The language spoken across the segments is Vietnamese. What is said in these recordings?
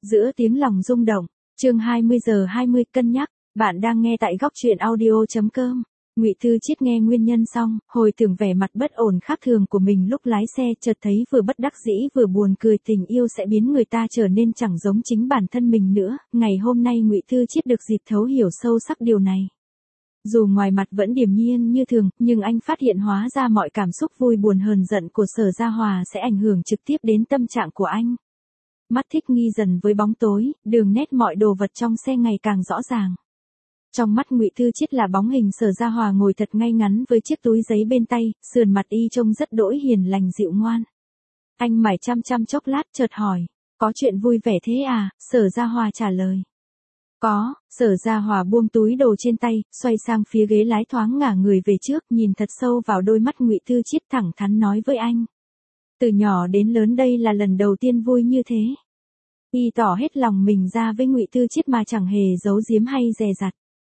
Giữa tiếng lòng rung động, chương 20:20 cân nhắc, bạn đang nghe tại góc truyện audio.com. Ngụy Thư Chiết nghe nguyên nhân xong, hồi tưởng vẻ mặt bất ổn khác thường của mình lúc lái xe, chợt thấy vừa bất đắc dĩ vừa buồn cười, tình yêu sẽ biến người ta trở nên chẳng giống chính bản thân mình nữa. Ngày hôm nay Ngụy Thư Chiết được dịp thấu hiểu sâu sắc điều này. Dù ngoài mặt vẫn điềm nhiên như thường, nhưng anh phát hiện hóa ra mọi cảm xúc vui buồn hờn giận của Sở Gia Hòa sẽ ảnh hưởng trực tiếp đến tâm trạng của anh. Mắt thích nghi dần với bóng tối, đường nét mọi đồ vật trong xe ngày càng rõ ràng. Trong mắt Ngụy Thư Chiết là bóng hình Sở Gia Hòa ngồi thật ngay ngắn với chiếc túi giấy bên tay, sườn mặt y trông rất đỗi hiền lành dịu ngoan. Anh mải chăm chốc lát chợt hỏi, có chuyện vui vẻ thế à? Sở Gia Hòa trả lời. Có. Sở Gia Hòa buông túi đồ trên tay, xoay sang phía ghế lái thoáng ngả người về trước, nhìn thật sâu vào đôi mắt Ngụy Thư Chiết, thẳng thắn nói với anh. Từ nhỏ đến lớn đây là lần đầu tiên vui như thế. Y tỏ hết lòng mình ra với Ngụy Thư Chiết mà chẳng hề giấu giếm hay dè dặt.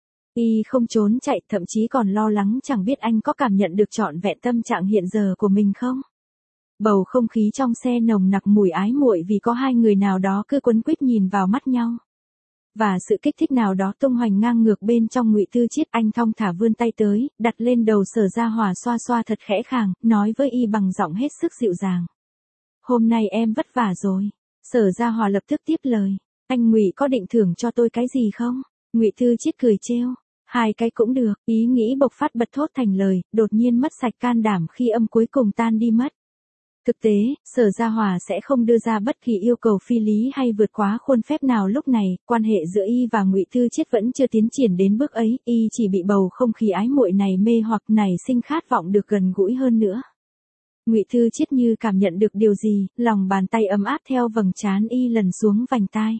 Y không trốn chạy, thậm chí còn lo lắng chẳng biết anh có cảm nhận được trọn vẹn tâm trạng hiện giờ của mình không. Bầu không khí trong xe nồng nặc mùi ái muội vì có hai người nào đó cứ quấn quýt nhìn vào mắt nhau. Và sự kích thích nào đó tung hoành ngang ngược bên trong Ngụy Thư Chiết. Anh thong thả vươn tay tới, đặt lên đầu Sở Gia Hòa, xoa xoa thật khẽ khàng, nói với y bằng giọng hết sức dịu dàng. Hôm nay em vất vả rồi. Sở Gia Hòa lập tức tiếp lời. Anh Ngụy có định thưởng cho tôi cái gì không? Ngụy Thư Chiết cười trêu. Hai cái cũng được. Ý nghĩ bộc phát bật thốt thành lời, đột nhiên mất sạch can đảm khi âm cuối cùng tan đi mất. Thực tế, Sở Gia Hòa sẽ không đưa ra bất kỳ yêu cầu phi lý hay vượt quá khuôn phép nào lúc này. Quan hệ giữa y và Ngụy Thư Chiết vẫn chưa tiến triển đến bước ấy, y chỉ bị bầu không khí ái muội này mê hoặc, nảy sinh khát vọng được gần gũi hơn nữa. Ngụy Thư Chiết như cảm nhận được điều gì, lòng bàn tay ấm áp theo vầng trán y lần xuống vành tai.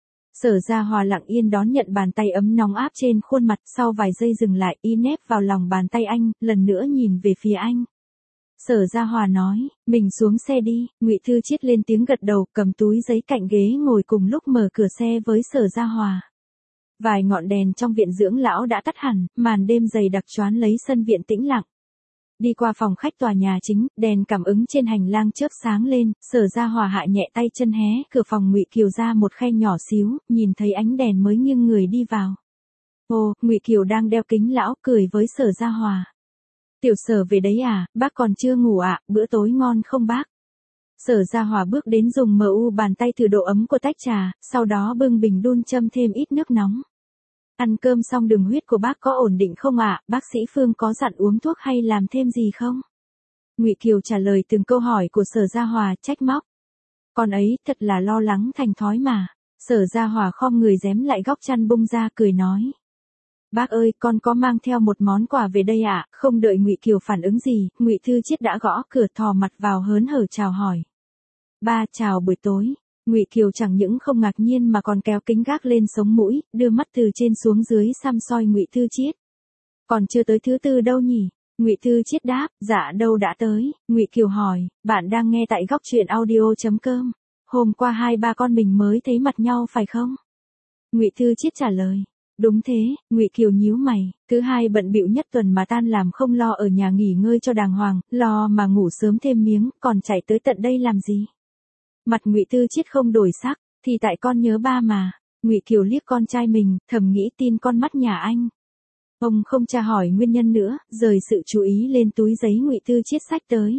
Sở Gia Hòa lặng yên đón nhận bàn tay ấm nóng áp trên khuôn mặt, sau vài giây dừng lại, y nép vào lòng bàn tay anh, lần nữa nhìn về phía anh. Sở Gia Hòa nói, mình xuống xe đi. Ngụy Thư Chiết lên tiếng gật đầu, cầm túi giấy cạnh ghế ngồi, cùng lúc mở cửa xe với Sở Gia Hòa. Vài ngọn đèn trong viện dưỡng lão đã tắt hẳn, màn đêm dày đặc choán lấy sân viện tĩnh lặng. Đi qua phòng khách tòa nhà chính, đèn cảm ứng trên hành lang chớp sáng lên, Sở Gia Hòa hạ nhẹ tay chân hé cửa phòng Ngụy Kiều ra một khe nhỏ xíu, nhìn thấy ánh đèn mới nghiêng người đi vào. Ồ, Ngụy Kiều đang đeo kính lão, cười với Sở Gia Hòa. Tiểu Sở về đấy à, bác còn chưa ngủ ạ, bữa tối ngon không bác? Sở Gia Hòa bước đến dùng bàn tay thử độ ấm của tách trà, sau đó bưng bình đun châm thêm ít nước nóng. Ăn cơm xong đường huyết của bác có ổn định không ạ? Bác sĩ Phương có dặn uống thuốc hay làm thêm gì không? Ngụy Kiều trả lời từng câu hỏi của Sở Gia Hòa, trách móc. Con ấy thật là lo lắng thành thói mà. Sở Gia Hòa khom người rém lại góc chăn bung ra, cười nói. Bác ơi, con có mang theo một món quà về đây ạ. Không đợi Ngụy Kiều phản ứng gì, Ngụy Thư Chiết đã gõ cửa, thò mặt vào hớn hở chào hỏi. Ba chào buổi tối. Ngụy Kiều chẳng những không ngạc nhiên mà còn kéo kính gác lên sống mũi, đưa mắt từ trên xuống dưới săm soi Ngụy Thư Chiết. Còn chưa tới thứ tư đâu nhỉ? Ngụy Thư Chiết đáp, dạ đâu đã tới. Ngụy Kiều hỏi, bạn đang nghe tại góc truyện audio.com. Hôm qua hai ba con mình mới thấy mặt nhau phải không? Ngụy Thư Chiết trả lời. Đúng thế. Ngụy Kiều nhíu mày, thứ hai bận bịu nhất tuần mà tan làm không lo ở nhà nghỉ ngơi cho đàng hoàng, lo mà ngủ sớm thêm miếng, còn chạy tới tận đây làm gì? Mặt Ngụy Thư Chiết không đổi sắc, thì tại con nhớ ba mà. Ngụy Kiều liếc con trai mình, thầm nghĩ tin con mắt nhà anh. Ông không tra hỏi nguyên nhân nữa, rời sự chú ý lên túi giấy Ngụy Thư Chiết xách tới.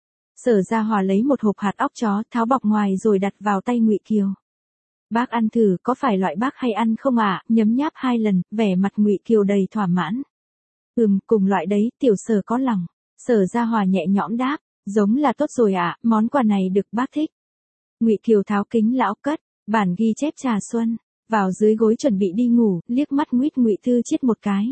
Sở Gia Hòa lấy một hộp hạt óc chó, tháo bọc ngoài rồi đặt vào tay Ngụy Kiều. Bác ăn thử, có phải loại bác hay ăn không ạ? Nhấm nháp 2 lần, vẻ mặt Ngụy Kiều đầy thỏa mãn. Cùng loại đấy, tiểu Sở có lòng. Sở Gia Hòa nhẹ nhõm đáp, giống là tốt rồi ạ, món quà này được bác thích. Ngụy Kiều tháo kính lão cất, bản ghi chép trà xuân, vào dưới gối chuẩn bị đi ngủ, liếc mắt nguýt Ngụy Thư Chiết một cái.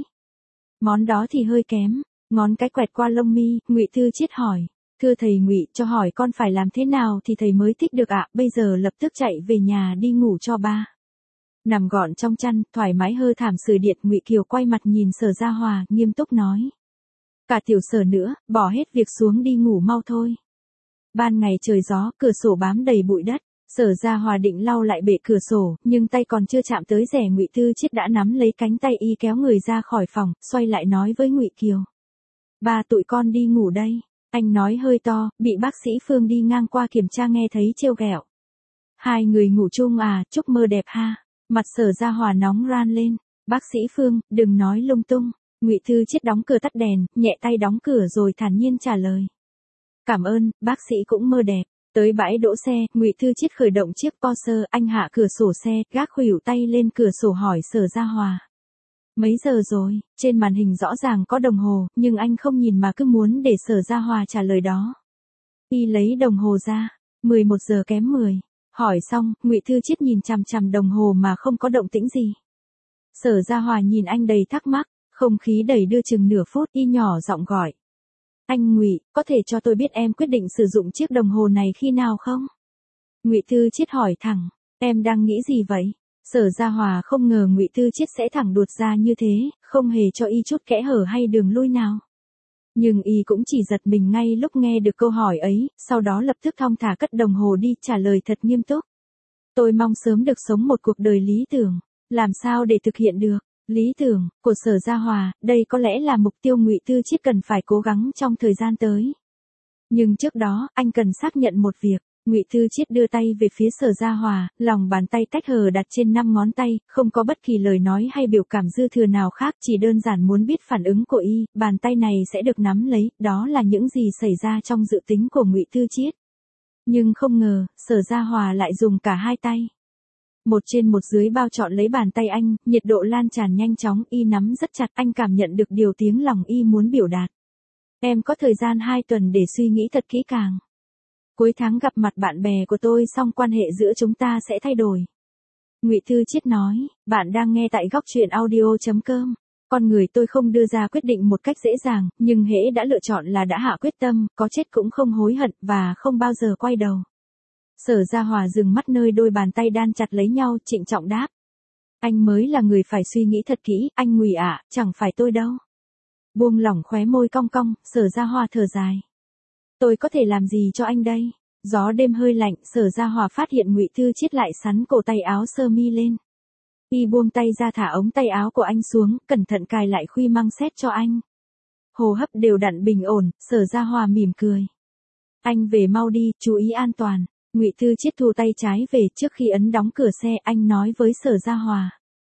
Món đó thì hơi kém, ngón cái quẹt qua lông mi, Ngụy Thư Chiết hỏi, thưa thầy Ngụy, cho hỏi con phải làm thế nào thì thầy mới thích được ạ? Bây giờ lập tức chạy về nhà đi ngủ cho ba. Nằm gọn trong chăn, thoải mái hơ thảm sưởi điện, Ngụy Kiều quay mặt nhìn Sở Gia Hòa, nghiêm túc nói. Cả tiểu Sở nữa, bỏ hết việc xuống đi ngủ mau thôi. Ban ngày trời gió, cửa sổ bám đầy bụi đất. Sở Gia Hòa định lau lại bệ cửa sổ, nhưng tay còn chưa chạm tới rẻ Ngụy Thư Chiết đã nắm lấy cánh tay y kéo người ra khỏi phòng, xoay lại nói với Ngụy Kiều. Ba tụi con đi ngủ đây. Anh nói hơi to, bị bác sĩ Phương đi ngang qua kiểm tra nghe thấy trêu ghẹo. Hai người ngủ chung à, chúc mơ đẹp ha. Mặt Sở Gia Hòa nóng ran lên. Bác sĩ Phương, đừng nói lung tung. Ngụy Thư Chiết đóng cửa tắt đèn, nhẹ tay đóng cửa rồi thản nhiên trả lời. Cảm ơn, bác sĩ cũng mơ đẹp. Tới bãi đỗ xe, Ngụy Thư Chiết khởi động chiếc Porsche, anh hạ cửa sổ xe, gác khuỷu tay lên cửa sổ hỏi Sở Gia Hòa. Mấy giờ rồi? Trên màn hình rõ ràng có đồng hồ, nhưng anh không nhìn mà cứ muốn để Sở Gia Hòa trả lời đó. Y lấy đồng hồ ra. 11 giờ kém 10. Hỏi xong, Ngụy Thư Chiết nhìn chằm chằm đồng hồ mà không có động tĩnh gì. Sở Gia Hòa nhìn anh đầy thắc mắc, không khí đầy đưa chừng nửa phút, Y nhỏ giọng gọi. Anh Ngụy, có thể cho tôi biết em quyết định sử dụng chiếc đồng hồ này khi nào không? Ngụy Thư Chiết hỏi thẳng, em đang nghĩ gì vậy? Sở Gia Hòa không ngờ Ngụy Thư Chiết sẽ thẳng đuột ra như thế, không hề cho Y chút kẽ hở hay đường lui nào. Nhưng Y cũng chỉ giật mình ngay lúc nghe được câu hỏi ấy, sau đó lập tức thong thả cất đồng hồ đi, trả lời thật nghiêm túc. Tôi mong sớm được sống một cuộc đời lý tưởng. Làm sao để thực hiện được? Lý tưởng của Sở Gia Hòa, đây có lẽ là mục tiêu Ngụy Thư Chiết cần phải cố gắng trong thời gian tới. Nhưng trước đó, anh cần xác nhận một việc. Ngụy Thư Chiết đưa tay về phía Sở Gia Hòa, lòng bàn tay tách hờ đặt trên 5 ngón tay, không có bất kỳ lời nói hay biểu cảm dư thừa nào khác, chỉ đơn giản muốn biết phản ứng của Y, bàn tay này sẽ được nắm lấy, đó là những gì xảy ra trong dự tính của Ngụy Thư Chiết. Nhưng không ngờ, Sở Gia Hòa lại dùng cả hai tay. Một trên một dưới bao trọn lấy bàn tay anh, nhiệt độ lan tràn nhanh chóng, Y nắm rất chặt, anh cảm nhận được điều tiếng lòng Y muốn biểu đạt. Em có thời gian 2 tuần để suy nghĩ thật kỹ càng. Cuối tháng gặp mặt bạn bè của tôi xong quan hệ giữa chúng ta sẽ thay đổi. Ngụy Thư Chiết nói, bạn đang nghe tại góc truyện audio.com. Con người tôi không đưa ra quyết định một cách dễ dàng, nhưng hễ đã lựa chọn là đã hạ quyết tâm, có chết cũng không hối hận và không bao giờ quay đầu. Sở Gia Hòa dừng mắt nơi đôi bàn tay đan chặt lấy nhau, trịnh trọng đáp. Anh mới là người phải suy nghĩ thật kỹ, anh Ngụy ạ, chẳng phải tôi đâu. Buông lỏng khóe môi cong cong, Sở Gia Hòa thở dài. Tôi có thể làm gì cho anh đây? Gió đêm hơi lạnh, Sở Gia Hòa phát hiện Ngụy Thư Chiết lại sắn cổ tay áo sơ mi lên. Y buông tay ra thả ống tay áo của anh xuống, cẩn thận cài lại khuy măng xét cho anh. Hô hấp đều đặn bình ổn, Sở Gia Hòa mỉm cười. Anh về mau đi, chú ý an toàn. Ngụy Thư Chiết thu tay trái về, trước khi ấn đóng cửa xe, anh nói với Sở Gia Hòa.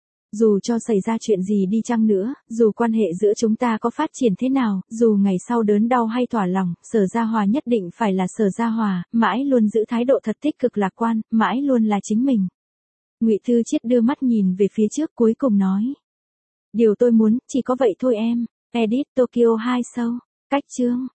Dù cho xảy ra chuyện gì đi chăng nữa, dù quan hệ giữa chúng ta có phát triển thế nào, dù ngày sau đớn đau hay thỏa lòng, Sở Gia Hòa nhất định phải là Sở Gia Hòa, mãi luôn giữ thái độ thật tích cực lạc quan, mãi luôn là chính mình. Ngụy Thư Chiết đưa mắt nhìn về phía trước, cuối cùng nói. Điều tôi muốn, chỉ có vậy thôi em. Edit Tokyo 2 Show. Cách chương.